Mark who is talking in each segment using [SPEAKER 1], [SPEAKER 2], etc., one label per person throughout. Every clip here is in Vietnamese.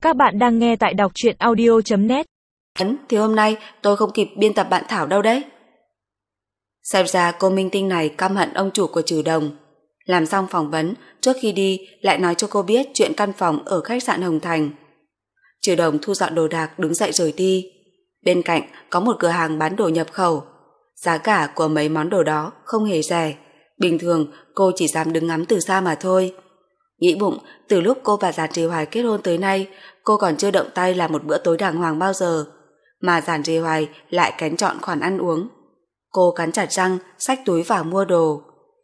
[SPEAKER 1] Các bạn đang nghe tại đọc truyện audio.net.
[SPEAKER 2] Thì hôm nay tôi không kịp biên tập bạn Thảo đâu đấy. Xem ra cô minh tinh này căm hận ông chủ của Trừ Đồng. Làm xong phỏng vấn, trước khi đi lại nói cho cô biết chuyện căn phòng ở khách sạn Hồng Thành. Trừ Đồng thu dọn đồ đạc đứng dậy rời đi. Bên cạnh có một cửa hàng bán đồ nhập khẩu. Giá cả của mấy món đồ đó không hề rẻ. Bình thường cô chỉ dám đứng ngắm từ xa mà thôi. Nghĩ bụng, từ lúc cô và Giản Trì Hoài kết hôn tới nay, cô còn chưa động tay làm một bữa tối đàng hoàng bao giờ. Mà Giản Trì Hoài lại kén chọn khoản ăn uống. Cô cắn chặt răng, xách túi vào mua đồ.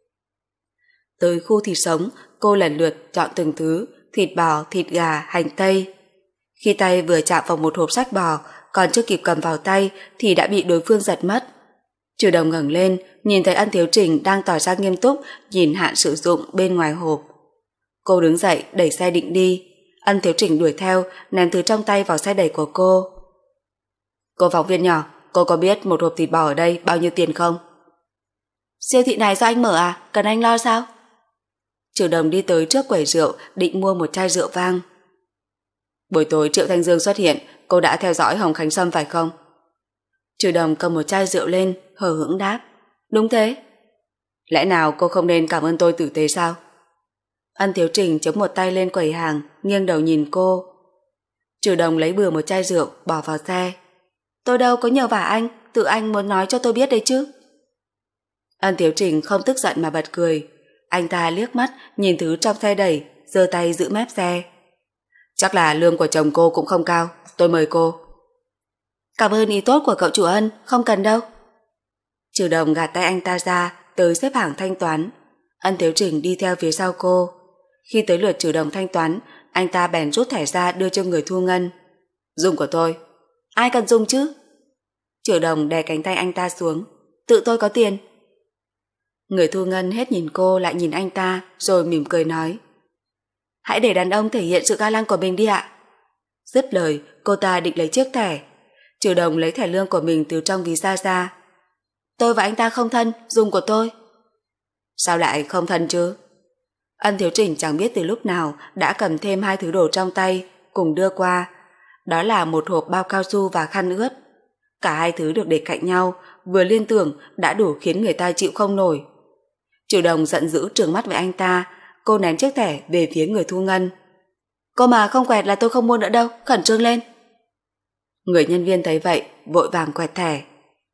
[SPEAKER 2] Tới khu thịt sống, cô lần lượt chọn từng thứ, thịt bò, thịt gà, hành tây. Khi tay vừa chạm vào một hộp sách bò, còn chưa kịp cầm vào tay thì đã bị đối phương giật mất. Trừ Đồng ngẩng lên, nhìn thấy Ân Thiếu Trình đang tỏ ra nghiêm túc nhìn hạn sử dụng bên ngoài hộp. Cô đứng dậy đẩy xe định đi. Ân Thiếu Trình đuổi theo, ném thứ trong tay vào xe đẩy của cô. Cô phóng viên nhỏ, cô có biết một hộp thịt bò ở đây bao nhiêu tiền không? Siêu thị này do anh mở à? Cần anh lo sao? Trừ Đồng đi tới trước quầy rượu định mua một chai rượu vang. Buổi tối Triệu Thanh Dương xuất hiện, cô đã theo dõi Hồng Khánh Sâm phải không? Trừ Đồng cầm một chai rượu lên, hờ hững đáp. Đúng thế. Lẽ nào cô không nên cảm ơn tôi tử tế sao? Ân Thiếu Trình chống một tay lên quầy hàng, nghiêng đầu nhìn cô. Trừ Đồng lấy bừa một chai rượu, bỏ vào xe. Tôi đâu có nhờ vả anh, tự anh muốn nói cho tôi biết đấy chứ. Ân Thiếu Trình không tức giận mà bật cười. Anh ta liếc mắt, nhìn thứ trong xe đẩy, giơ tay giữ mép xe. Chắc là lương của chồng cô cũng không cao, tôi mời cô. Cảm ơn ý tốt của cậu chủ Ân, không cần đâu. Trừ Đồng gạt tay anh ta ra, tới xếp hàng thanh toán. Ân Thiếu Trình đi theo phía sau cô. Khi tới lượt Trừ Đồng thanh toán, anh ta bèn rút thẻ ra đưa cho người thu ngân. Dùng của tôi. Ai cần dùng chứ? Trừ Đồng đè cánh tay anh ta xuống. Tự tôi có tiền. Người thu ngân hết nhìn cô lại nhìn anh ta, rồi mỉm cười nói. Hãy để đàn ông thể hiện sự ga lăng của mình đi ạ. Dứt lời, cô ta định lấy chiếc thẻ. Trừ Đồng lấy thẻ lương của mình từ trong ví ra. Tôi và anh ta không thân, dùng của tôi. Sao lại không thân chứ? Ân Thiếu Trình chẳng biết từ lúc nào đã cầm thêm hai thứ đồ trong tay, cùng đưa qua. Đó là một hộp bao cao su và khăn ướt. Cả hai thứ được để cạnh nhau, vừa liên tưởng đã đủ khiến người ta chịu không nổi. Trừ Đồng giận dữ trừng mắt với anh ta, cô ném chiếc thẻ về phía người thu ngân. Cô mà không quẹt là tôi không mua nữa đâu, khẩn trương lên. Người nhân viên thấy vậy, vội vàng quẹt thẻ.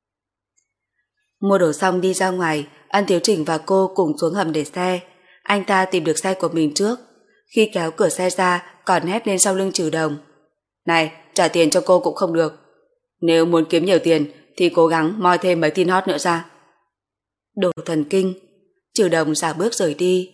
[SPEAKER 2] Mua đồ xong đi ra ngoài, Ân Thiếu Trình và cô cùng xuống hầm để xe. Anh ta tìm được xe của mình trước. Khi kéo cửa xe ra, còn hét lên sau lưng Trừ Đồng. Này, trả tiền cho cô cũng không được. Nếu muốn kiếm nhiều tiền thì cố gắng moi thêm mấy tin hot nữa ra. Đồ thần kinh. Trừ Đồng xả bước rời đi.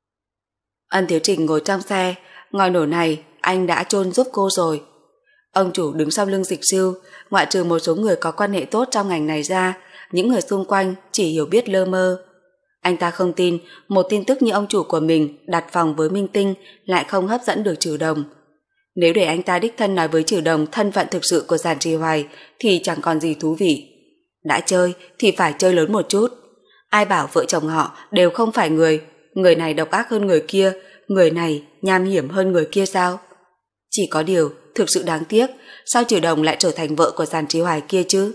[SPEAKER 2] Ân Thiếu Trình ngồi trong xe. Ngòi nổ này anh đã chôn giúp cô rồi. Ông chủ đứng sau lưng Dịch Sư, ngoại trừ một số người có quan hệ tốt trong ngành này ra, những người xung quanh chỉ hiểu biết lơ mơ. Anh ta không tin một tin tức như ông chủ của mình đặt phòng với minh tinh lại không hấp dẫn được Trừ Đồng. Nếu để anh ta đích thân nói với Trừ Đồng thân phận thực sự của Giản Trì Hoài thì chẳng còn gì thú vị. Đã chơi thì phải chơi lớn một chút. Ai bảo vợ chồng họ đều không phải người, người này độc ác hơn người kia, người này nham hiểm hơn người kia sao? Chỉ có điều thực sự đáng tiếc, sao Trừ Đồng lại trở thành vợ của Giản Trì Hoài kia chứ?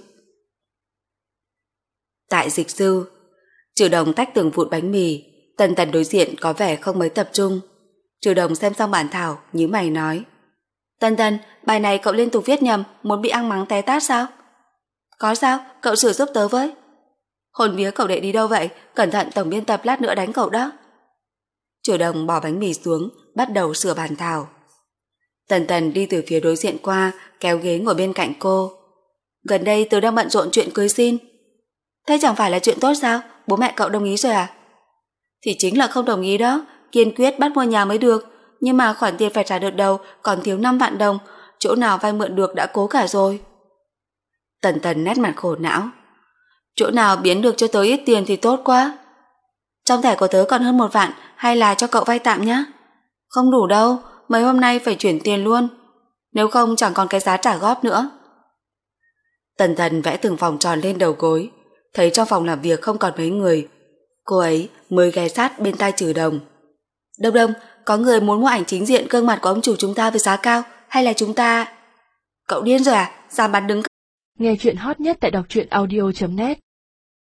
[SPEAKER 2] Tại Dịch Sư, Trừ Đồng tách từng vụn bánh mì. Tần Tần đối diện có vẻ không mấy tập trung. Trừ Đồng xem xong bản thảo, nhíu mày nói. Tần Tần, bài này cậu liên tục viết nhầm, muốn bị ăn mắng té tát sao? Có sao, cậu sửa giúp tớ với. Hồn vía cậu đệ đi đâu vậy? Cẩn thận tổng biên tập lát nữa đánh cậu đó. Trừ Đồng bỏ bánh mì xuống, bắt đầu sửa bản thảo. Tần Tần đi từ phía đối diện qua, kéo ghế ngồi bên cạnh cô. Gần đây tớ đang bận rộn chuyện cưới xin. Thế chẳng phải là chuyện tốt sao? Bố mẹ cậu đồng ý rồi à? Thì chính là không đồng ý đó, kiên quyết bắt mua nhà mới được. Nhưng mà khoản tiền phải trả đợt đầu còn thiếu 5 vạn đồng, chỗ nào vay mượn được đã cố cả rồi. Tần Tần nét mặt khổ não. Chỗ nào biến được cho tớ ít tiền thì tốt quá. Trong thẻ của tớ còn hơn 1 vạn, hay là cho cậu vay tạm nhá? Không đủ đâu, mấy hôm nay phải chuyển tiền luôn. Nếu không chẳng còn cái giá trả góp nữa. Tần Tần vẽ từng vòng tròn lên đầu gối. Thấy trong phòng làm việc không còn mấy người, cô ấy mới ghé sát bên tai Trừ Đồng. Đông Đông, có người muốn mua ảnh chính diện gương mặt của ông chủ chúng ta với giá cao, Hay là chúng ta... Cậu điên rồi à? Sao bạn đứng...
[SPEAKER 1] Nghe chuyện hot nhất tại đọc truyện audio.net